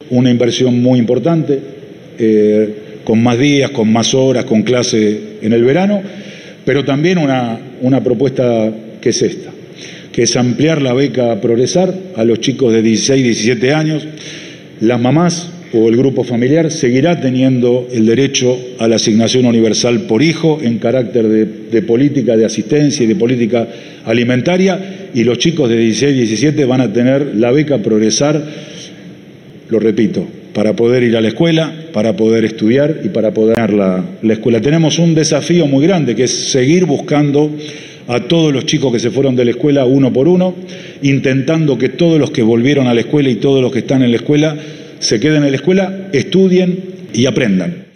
una inversión muy importante, con más días, con más horas, con clase en el verano, pero también una propuesta que es esta, que es ampliar la beca Progresar a los chicos de 16, 17 años. Las mamás o el grupo familiar seguirá teniendo el derecho a la asignación universal por hijo en carácter de política de asistencia y de política alimentaria, y los chicos de 16, 17 van a tener la beca Progresar, lo repito, para poder ir a la escuela, para poder estudiar y para poder ganar la escuela. Tenemos un desafío muy grande, que es seguir buscando a todos los chicos que se fueron de la escuela uno por uno, intentando que todos los que volvieron a la escuela y todos los que están en la escuela se queden en la escuela, estudien y aprendan.